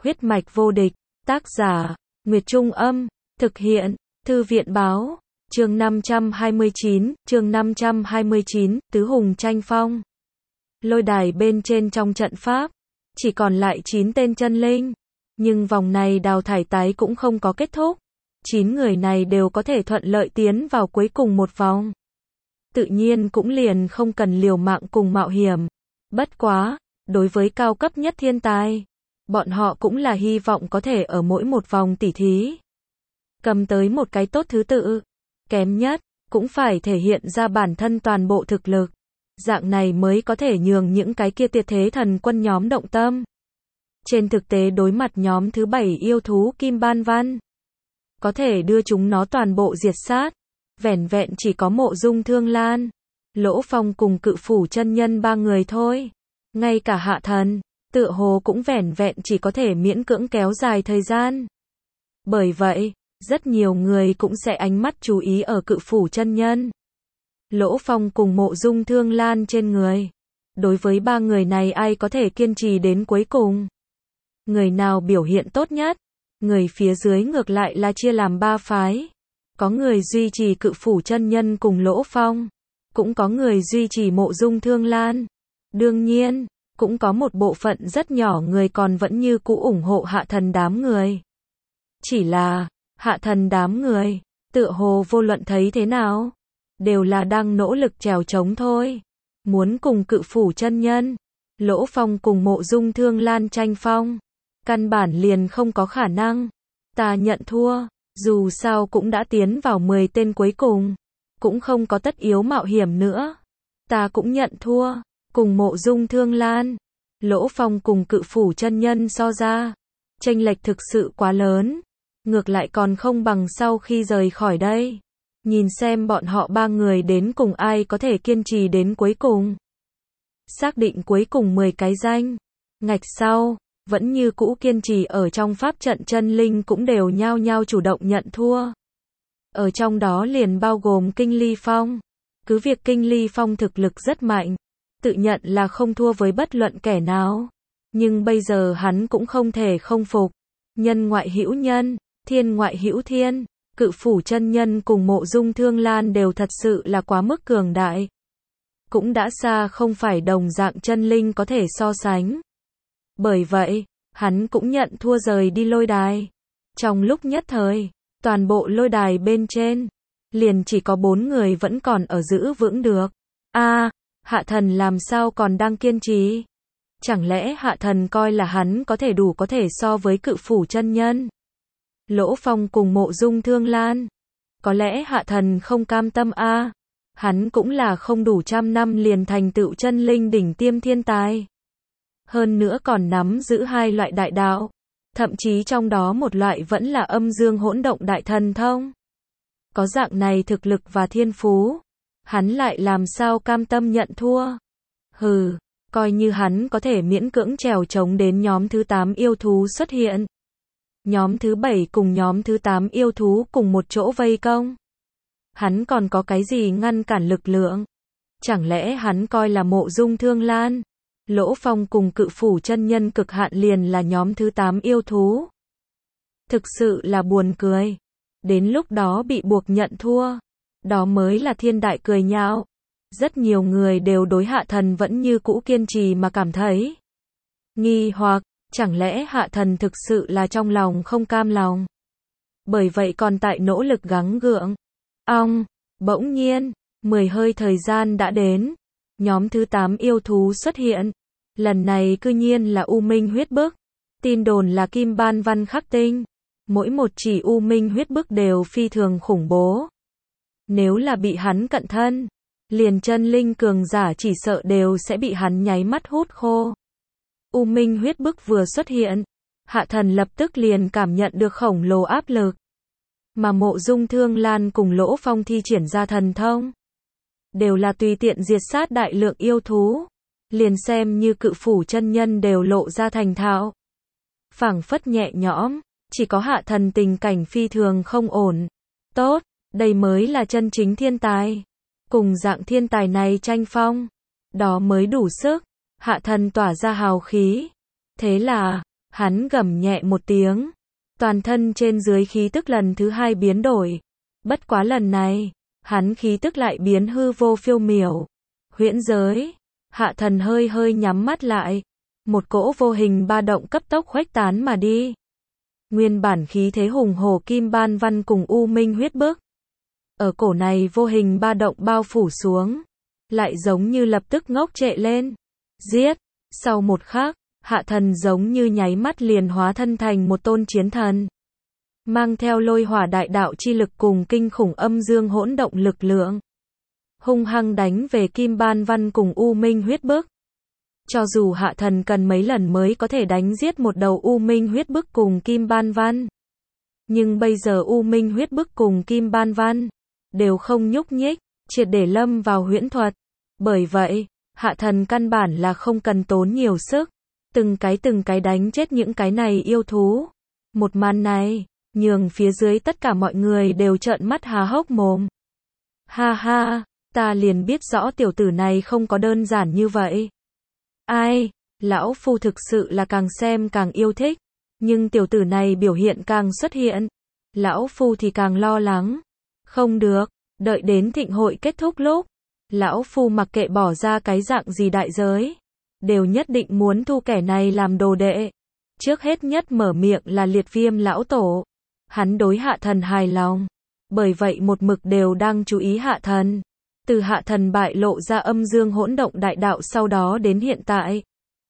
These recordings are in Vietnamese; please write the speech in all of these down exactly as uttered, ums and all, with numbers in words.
Huyết mạch vô địch, tác giả, Nguyệt Trung Âm, thực hiện, Thư viện Báo, chương năm trăm hai mươi chín, chương năm trăm hai mươi chín, Tứ Hùng tranh phong. Lôi đài bên trên trong trận pháp, chỉ còn lại chín tên chân linh, nhưng vòng này đào thải tái cũng không có kết thúc. chín người này đều có thể thuận lợi tiến vào cuối cùng một vòng. Tự nhiên cũng liền không cần liều mạng cùng mạo hiểm. Bất quá, đối với cao cấp nhất thiên tài, bọn họ cũng là hy vọng có thể ở mỗi một vòng tỉ thí cầm tới một cái tốt thứ tự. Kém nhất, cũng phải thể hiện ra bản thân toàn bộ thực lực. Dạng này mới có thể nhường những cái kia tuyệt thế thần quân nhóm động tâm. Trên thực tế đối mặt nhóm thứ bảy yêu thú Kim Ban Văn, có thể đưa chúng nó toàn bộ diệt sát. Vẻn vẹn chỉ có Mộ Dung Thương Lan, Lỗ Phong cùng Cự Phủ chân nhân ba người thôi. Ngay cả Hạ Thần, tựa hồ cũng vẻn vẹn chỉ có thể miễn cưỡng kéo dài thời gian. Bởi vậy, rất nhiều người cũng sẽ ánh mắt chú ý ở Cự Phủ chân nhân, Lỗ Phong cùng Mộ Dung Thương Lan trên người. Đối với ba người này ai có thể kiên trì đến cuối cùng? Người nào biểu hiện tốt nhất? Người phía dưới ngược lại là chia làm ba phái. Có người duy trì Cự Phủ chân nhân cùng Lỗ Phong, cũng có người duy trì Mộ Dung Thương Lan. Đương nhiên, cũng có một bộ phận rất nhỏ người còn vẫn như cũ ủng hộ Hạ Thần đám người. Chỉ là, Hạ Thần đám người, tựa hồ vô luận thấy thế nào, đều là đang nỗ lực trèo trống thôi. Muốn cùng Cự Phủ chân nhân, Lỗ Phong cùng Mộ Dung Thương Lan tranh phong, căn bản liền không có khả năng. Ta nhận thua, dù sao cũng đã tiến vào mười tên cuối cùng, cũng không có tất yếu mạo hiểm nữa. Ta cũng nhận thua, cùng Mộ Dung Thương Lan, Lỗ Phong cùng Cự Phủ chân nhân so ra, chênh lệch thực sự quá lớn. Ngược lại còn không bằng sau khi rời khỏi đây, nhìn xem bọn họ ba người đến cùng ai có thể kiên trì đến cuối cùng. Xác định cuối cùng mười cái danh ngạch sau, vẫn như cũ kiên trì ở trong pháp trận chân linh cũng đều nhao nhao chủ động nhận thua. Ở trong đó liền bao gồm Kinh Ly Phong. Cứ việc Kinh Ly Phong thực lực rất mạnh, tự nhận là không thua với bất luận kẻ nào, nhưng bây giờ hắn cũng không thể không phục. Nhân ngoại hữu nhân, thiên ngoại hữu thiên, Cự Phủ chân nhân cùng Mộ Dung Thương Lan đều thật sự là quá mức cường đại. Cũng đã xa không phải đồng dạng chân linh có thể so sánh. Bởi vậy, hắn cũng nhận thua rời đi lôi đài. Trong lúc nhất thời, toàn bộ lôi đài bên trên, liền chỉ có bốn người vẫn còn ở giữ vững được. A, à, Hạ Thần làm sao còn đang kiên trì? Chẳng lẽ Hạ Thần coi là hắn có thể đủ có thể so với Cự Phủ chân nhân, Lỗ Phong cùng Mộ Dung Thương Lan? Có lẽ Hạ Thần không cam tâm a, à? Hắn cũng là không đủ trăm năm liền thành tựu chân linh đỉnh tiêm thiên tài. Hơn nữa còn nắm giữ hai loại đại đạo, thậm chí trong đó một loại vẫn là âm dương hỗn động đại thần thông. Có dạng này thực lực và thiên phú, hắn lại làm sao cam tâm nhận thua? Hừ, coi như hắn có thể miễn cưỡng trèo trống đến nhóm thứ tám yêu thú xuất hiện. Nhóm thứ bảy cùng nhóm thứ tám yêu thú cùng một chỗ vây công. Hắn còn có cái gì ngăn cản lực lượng? Chẳng lẽ hắn coi là Mộ Dung Thương Lan, Lỗ Phong cùng Cự Phủ chân nhân cực hạn liền là nhóm thứ tám yêu thú? Thực sự là buồn cười. Đến lúc đó bị buộc nhận thua, đó mới là thiên đại cười nhạo. Rất nhiều người đều đối Hạ Thần vẫn như cũ kiên trì mà cảm thấy nghi hoặc, chẳng lẽ Hạ Thần thực sự là trong lòng không cam lòng, bởi vậy còn tại nỗ lực gắng gượng. Ong, bỗng nhiên, mười hơi thời gian đã đến, nhóm thứ tám yêu thú xuất hiện. Lần này cư nhiên là U Minh huyết bức, tin đồn là Kim Ban Văn khắc tinh. Mỗi một chỉ U Minh huyết bức đều phi thường khủng bố. Nếu là bị hắn cận thân, liền chân linh cường giả chỉ sợ đều sẽ bị hắn nháy mắt hút khô. U Minh huyết bức vừa xuất hiện, Hạ Thần lập tức liền cảm nhận được khổng lồ áp lực. Mà Mộ Dung Thương Lan cùng Lỗ Phong thi triển ra thần thông, đều là tùy tiện diệt sát đại lượng yêu thú. Liền xem như Cự Phủ chân nhân đều lộ ra thành thạo, phảng phất nhẹ nhõm. Chỉ có Hạ Thần tình cảnh phi thường không ổn. Tốt, đây mới là chân chính thiên tài. Cùng dạng thiên tài này tranh phong, đó mới đủ sức. Hạ Thần tỏa ra hào khí. Thế là, Hắn gầm nhẹ một tiếng. Toàn thân trên dưới khí tức lần thứ hai biến đổi. Bất quá lần này, hắn khí tức lại biến hư vô phiêu miểu. Huyễn giới. Hạ thần hơi hơi nhắm mắt lại. Một cỗ vô hình ba động cấp tốc khuếch tán mà đi. Nguyên bản khí thế hùng hổ kim ban văn cùng u minh huyết bức. Ở cổ này vô hình ba động bao phủ xuống. Lại giống như lập tức ngốc trệ lên. Giết. Sau một khắc, hạ thần giống như nháy mắt liền hóa thân thành một tôn chiến thần. Mang theo lôi hỏa đại đạo chi lực cùng kinh khủng âm dương hỗn động lực lượng. Hung hăng đánh về kim ban văn cùng u minh huyết bức. Cho dù hạ thần cần mấy lần mới có thể đánh giết một đầu u minh huyết bức cùng kim ban văn. Nhưng bây giờ u minh huyết bức cùng kim ban văn đều không nhúc nhích, triệt để lâm vào huyễn thuật. Bởi vậy, hạ thần căn bản là không cần tốn nhiều sức. Từng cái từng cái đánh chết những cái này yêu thú. Một màn này, nhường phía dưới tất cả mọi người đều trợn mắt há hốc mồm. Ha ha, ta liền biết rõ tiểu tử này không có đơn giản như vậy. Ai, lão phu thực sự là càng xem càng yêu thích. Nhưng tiểu tử này biểu hiện càng xuất hiện. Lão phu thì càng lo lắng. Không được, đợi đến thịnh hội kết thúc lúc. Lão phu mặc kệ bỏ ra cái dạng gì đại giới. Đều nhất định muốn thu kẻ này làm đồ đệ. Trước hết nhất mở miệng là liệt viêm lão tổ. Hắn đối hạ thần hài lòng. Bởi vậy một mực đều đang chú ý hạ thần. Từ hạ thần bại lộ ra âm dương hỗn động đại đạo sau đó đến hiện tại.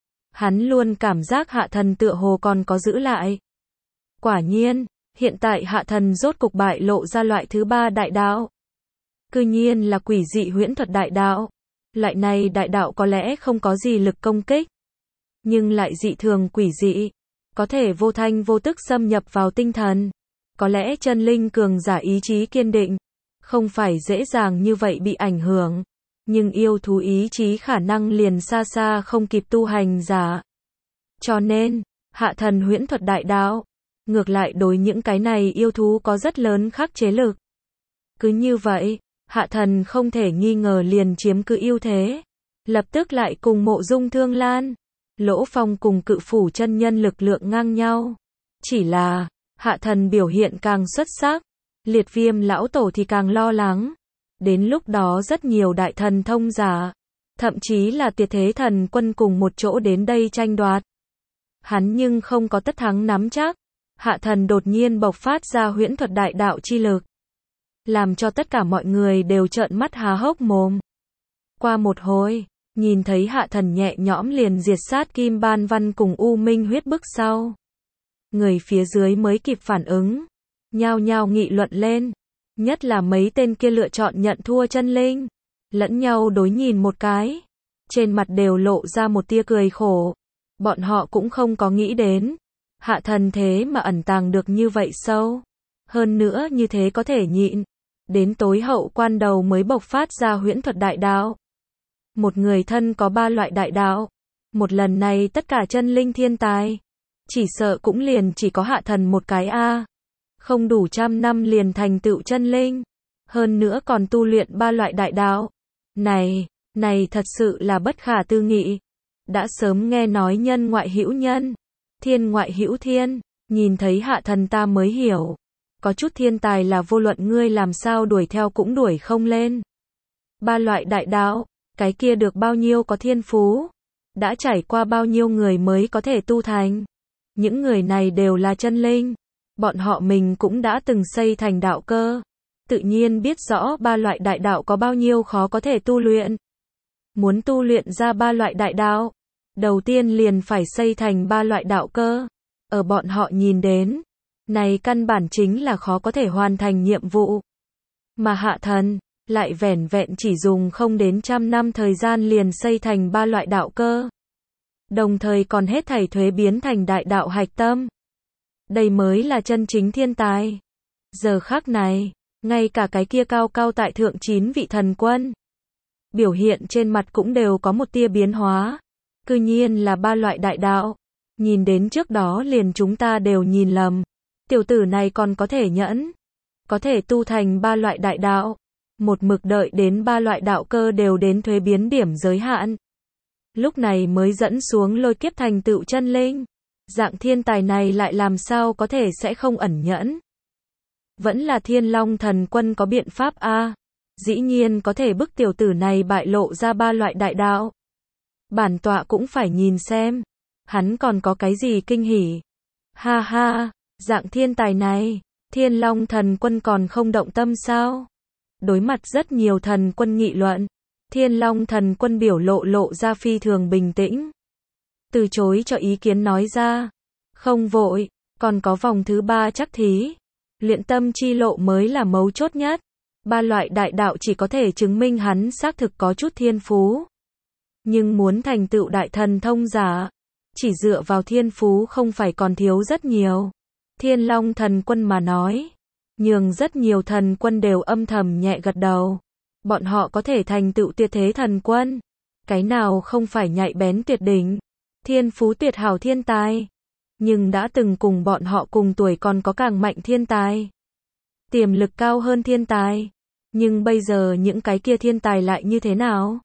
Hắn luôn cảm giác hạ thần tựa hồ còn có giữ lại. Quả nhiên, hiện tại hạ thần rốt cục bại lộ ra loại thứ ba đại đạo. Cư nhiên là quỷ dị huyễn thuật đại đạo. Loại này đại đạo có lẽ không có gì lực công kích. Nhưng lại dị thường quỷ dị. Có thể vô thanh vô tức xâm nhập vào tinh thần. Có lẽ chân linh cường giả ý chí kiên định. Không phải dễ dàng như vậy bị ảnh hưởng. Nhưng yêu thú ý chí khả năng liền xa xa không kịp tu hành giả. Cho nên, hạ thần huyễn thuật đại đạo. Ngược lại đối những cái này yêu thú có rất lớn khắc chế lực. Cứ như vậy, hạ thần không thể nghi ngờ liền chiếm cứ ưu thế. Lập tức lại cùng Mộ Dung Thương Lan, Lỗ Phong cùng cự phủ chân nhân lực lượng ngang nhau. Chỉ là, hạ thần biểu hiện càng xuất sắc. Liệt viêm lão tổ thì càng lo lắng. Đến lúc đó rất nhiều đại thần thông giả, thậm chí là Tiệt Thế Thần Quân cùng một chỗ đến đây tranh đoạt. Hắn nhưng không có tất thắng nắm chắc. Hạ thần đột nhiên bộc phát ra huyễn thuật đại đạo chi lực. Làm cho tất cả mọi người đều trợn mắt há hốc mồm. Qua một hồi, nhìn thấy hạ thần nhẹ nhõm liền diệt sát kim ban văn cùng u minh huyết bức sau. Người phía dưới mới kịp phản ứng. Nhao nhao nghị luận lên. Nhất là mấy tên kia lựa chọn nhận thua chân linh. Lẫn nhau đối nhìn một cái. Trên mặt đều lộ ra một tia cười khổ. Bọn họ cũng không có nghĩ đến. Hạ thần thế mà ẩn tàng được như vậy sâu. Hơn nữa như thế có thể nhịn. Đến tối hậu quan đầu mới bộc phát ra huyễn thuật đại đạo. Một người thân có ba loại đại đạo. Một lần này tất cả chân linh thiên tài. Chỉ sợ cũng liền chỉ có hạ thần một cái a. Không đủ trăm năm liền thành tựu chân linh. Hơn nữa còn tu luyện ba loại đại đạo. Này, này thật sự là bất khả tư nghị. Đã sớm nghe nói nhân ngoại hữu nhân. Thiên ngoại hữu thiên. Nhìn thấy hạ thần ta mới hiểu. Có chút thiên tài là vô luận ngươi làm sao đuổi theo cũng đuổi không lên. Ba loại đại đạo. Cái kia được bao nhiêu có thiên phú. Đã trải qua bao nhiêu người mới có thể tu thành. Những người này đều là chân linh. Bọn họ mình cũng đã từng xây thành đạo cơ. Tự nhiên biết rõ ba loại đại đạo có bao nhiêu khó có thể tu luyện. Muốn tu luyện ra ba loại đại đạo, đầu tiên liền phải xây thành ba loại đạo cơ. Ở bọn họ nhìn đến, này căn bản chính là khó có thể hoàn thành nhiệm vụ. Mà hạ thần, lại vẻn vẹn chỉ dùng không đến trăm năm thời gian liền xây thành ba loại đạo cơ. Đồng thời còn hết thảy thuế biến thành đại đạo hạch tâm. Đây mới là chân chính thiên tài. Giờ khắc này, ngay cả cái kia cao cao tại thượng chín vị thần quân. Biểu hiện trên mặt cũng đều có một tia biến hóa. Cư nhiên là ba loại đại đạo. Nhìn đến trước đó liền chúng ta đều nhìn lầm. Tiểu tử này còn có thể nhẫn. Có thể tu thành ba loại đại đạo. Một mực đợi đến ba loại đạo cơ đều đến thuế biến điểm giới hạn. Lúc này mới dẫn xuống lôi kiếp thành tựu chân linh. Dạng thiên tài này lại làm sao có thể sẽ không ẩn nhẫn. Vẫn là Thiên Long Thần Quân có biện pháp a, dĩ nhiên có thể bức tiểu tử này bại lộ ra ba loại đại đạo. Bản tọa cũng phải nhìn xem, hắn còn có cái gì kinh hỉ. Ha ha, dạng thiên tài này, Thiên Long Thần Quân còn không động tâm sao? Đối mặt rất nhiều thần quân nghị luận, Thiên Long Thần Quân biểu lộ lộ ra phi thường bình tĩnh. Từ chối cho ý kiến nói ra, không vội, còn có vòng thứ ba chắc thí. Luyện tâm chi lộ mới là mấu chốt nhất. Ba loại đại đạo chỉ có thể chứng minh hắn xác thực có chút thiên phú. Nhưng muốn thành tựu đại thần thông giả, chỉ dựa vào thiên phú không phải còn thiếu rất nhiều. Thiên Long Thần Quân mà nói, nhường rất nhiều thần quân đều âm thầm nhẹ gật đầu. Bọn họ có thể thành tựu tuyệt thế thần quân, cái nào không phải nhạy bén tuyệt đỉnh, thiên phú tuyệt hảo thiên tài. Nhưng đã từng cùng bọn họ cùng tuổi còn có càng mạnh thiên tài, tiềm lực cao hơn thiên tài. Nhưng bây giờ những cái kia thiên tài lại như thế nào?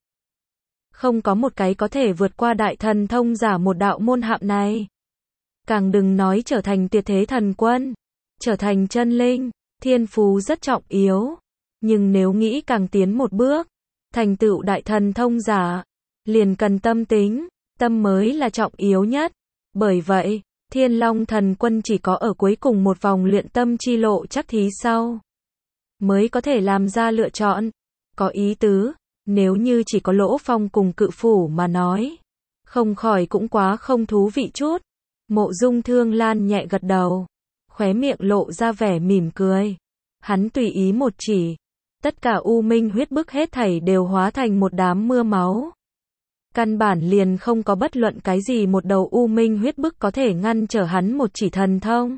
Không có một cái có thể vượt qua đại thần thông giả một đạo môn hạm này. Càng đừng nói trở thành tuyệt thế thần quân, trở thành chân linh. Thiên phú rất trọng yếu, nhưng nếu nghĩ càng tiến một bước, thành tựu đại thần thông giả, liền cần tâm tính, tâm mới là trọng yếu nhất. Bởi vậy, Thiên Long Thần Quân chỉ có ở cuối cùng một vòng luyện tâm chi lộ chắc thí sau, mới có thể làm ra lựa chọn. Có ý tứ, nếu như chỉ có Lỗ Phong cùng Cự Phủ mà nói, không khỏi cũng quá không thú vị chút. Mộ Dung Thương Lan nhẹ gật đầu, khóe miệng lộ ra vẻ mỉm cười. Hắn tùy ý một chỉ, tất cả u minh huyết bức hết thảy đều hóa thành một đám mưa máu. Căn bản liền không có bất luận cái gì một đầu u minh huyết bức có thể ngăn trở hắn một chỉ thần thông.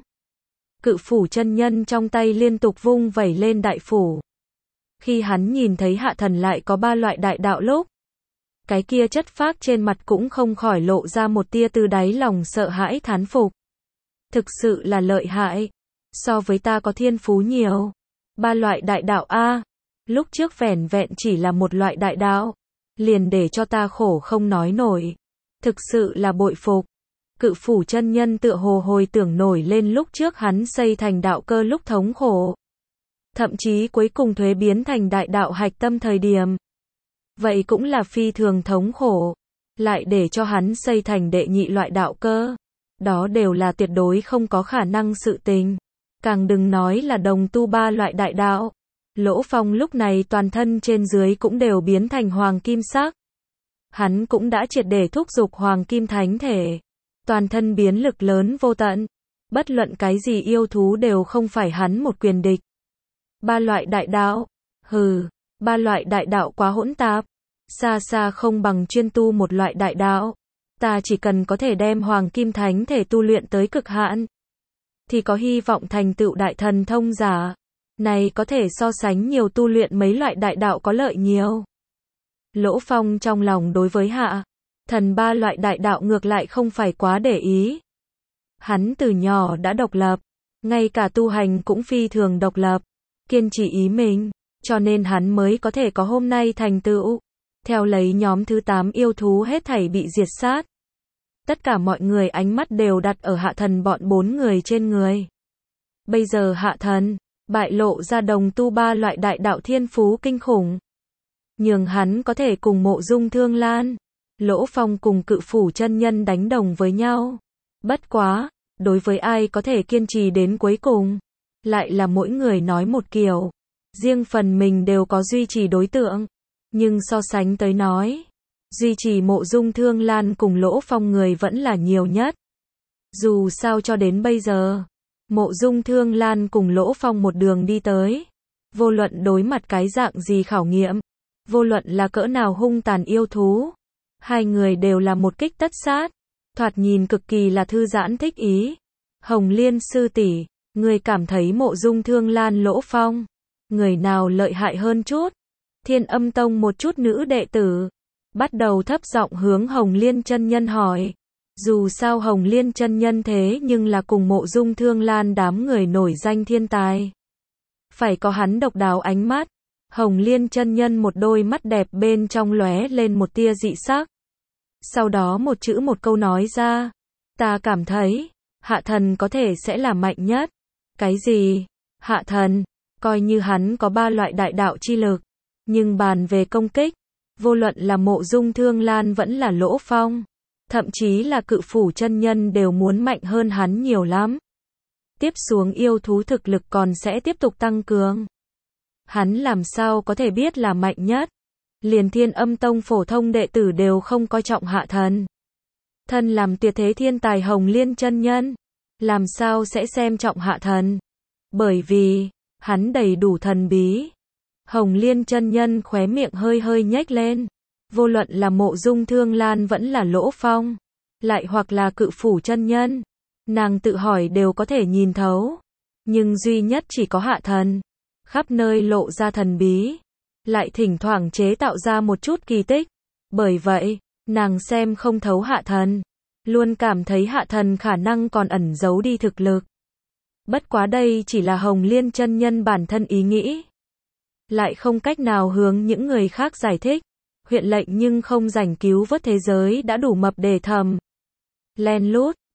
Cự phủ chân nhân trong tay liên tục vung vẩy lên đại phủ. Khi hắn nhìn thấy hạ thần lại có ba loại đại đạo lúc, cái kia chất phác trên mặt cũng không khỏi lộ ra một tia từ đáy lòng sợ hãi thán phục. Thực sự là lợi hại, so với ta có thiên phú nhiều. Ba loại đại đạo a, lúc trước vẻn vẹn chỉ là một loại đại đạo, liền để cho ta khổ không nói nổi. Thực sự là bội phục. Cự phủ chân nhân tựa hồ hồi tưởng nổi lên lúc trước hắn xây thành đạo cơ lúc thống khổ. Thậm chí cuối cùng thuế biến thành đại đạo hạch tâm thời điểm. Vậy cũng là phi thường thống khổ. Lại để cho hắn xây thành đệ nhị loại đạo cơ. Đó đều là tuyệt đối không có khả năng sự tình. Càng đừng nói là đồng tu ba loại đại đạo. Lỗ Phong lúc này toàn thân trên dưới cũng đều biến thành hoàng kim sắc. Hắn cũng đã triệt để thúc giục hoàng kim thánh thể. Toàn thân biến lực lớn vô tận. Bất luận cái gì yêu thú đều không phải hắn một quyền địch. Ba loại đại đạo. Hừ, ba loại đại đạo quá hỗn tạp. Xa xa không bằng chuyên tu một loại đại đạo. Ta chỉ cần có thể đem hoàng kim thánh thể tu luyện tới cực hạn, thì có hy vọng thành tựu đại thần thông giả. Này có thể so sánh nhiều tu luyện mấy loại đại đạo có lợi nhiều. Lỗ Phong trong lòng đối với hạ thần ba loại đại đạo ngược lại không phải quá để ý. Hắn từ nhỏ đã độc lập, ngay cả tu hành cũng phi thường độc lập, kiên trì ý mình, cho nên hắn mới có thể có hôm nay thành tựu. Theo lấy nhóm thứ tám yêu thú hết thảy bị diệt sát, tất cả mọi người ánh mắt đều đặt ở hạ thần bọn bốn người trên người. Bây giờ hạ thần bại lộ ra đồng tu ba loại đại đạo thiên phú kinh khủng, nhường hắn có thể cùng Mộ Dung Thương Lan, Lỗ Phong cùng Cự phủ chân nhân đánh đồng với nhau. Bất quá, đối với ai có thể kiên trì đến cuối cùng, lại là mỗi người nói một kiểu. Riêng phần mình đều có duy trì đối tượng, nhưng so sánh tới nói, duy trì Mộ Dung Thương Lan cùng Lỗ Phong người vẫn là nhiều nhất. Dù sao cho đến bây giờ, Mộ Dung Thương Lan cùng Lỗ Phong một đường đi tới, vô luận đối mặt cái dạng gì khảo nghiệm, vô luận là cỡ nào hung tàn yêu thú, hai người đều là một kích tất sát, thoạt nhìn cực kỳ là thư giãn thích ý. Hồng Liên sư tỷ, người cảm thấy Mộ Dung Thương Lan Lỗ Phong, người nào lợi hại hơn chút? Thiên Âm Tông một chút nữ đệ tử bắt đầu thấp giọng hướng Hồng Liên chân nhân hỏi. Dù sao Hồng Liên chân nhân thế nhưng là cùng Mộ Dung Thương Lan đám người nổi danh thiên tài, phải có hắn độc đáo ánh mắt. Hồng Liên chân nhân một đôi mắt đẹp bên trong lóe lên một tia dị sắc, sau đó một chữ một câu nói ra. Ta cảm thấy, hạ thần có thể sẽ là mạnh nhất. Cái gì? Hạ thần, coi như hắn có ba loại đại đạo chi lực. Nhưng bàn về công kích, vô luận là Mộ Dung Thương Lan vẫn là Lỗ Phong. Thậm chí là Cự Phủ chân nhân đều muốn mạnh hơn hắn nhiều lắm. Tiếp xuống yêu thú thực lực còn sẽ tiếp tục tăng cường. Hắn làm sao có thể biết là mạnh nhất? Liền Thiên Âm Tông phổ thông đệ tử đều không coi trọng hạ thần. Thân làm tuyệt thế thiên tài Hồng Liên chân nhân, làm sao sẽ xem trọng hạ thần? Bởi vì, hắn đầy đủ thần bí. Hồng Liên chân nhân khóe miệng hơi hơi nhếch lên. Vô luận là Mộ Dung Thương Lan vẫn là Lỗ Phong, lại hoặc là Cự Phủ chân nhân, nàng tự hỏi đều có thể nhìn thấu. Nhưng duy nhất chỉ có hạ thần, khắp nơi lộ ra thần bí, lại thỉnh thoảng chế tạo ra một chút kỳ tích. Bởi vậy, nàng xem không thấu hạ thần, luôn cảm thấy hạ thần khả năng còn ẩn giấu đi thực lực. Bất quá đây chỉ là Hồng Liên chân nhân bản thân ý nghĩ, lại không cách nào hướng những người khác giải thích. Huyện lệnh nhưng không rảnh cứu vớt thế giới đã đủ mập để thầm. Len lút,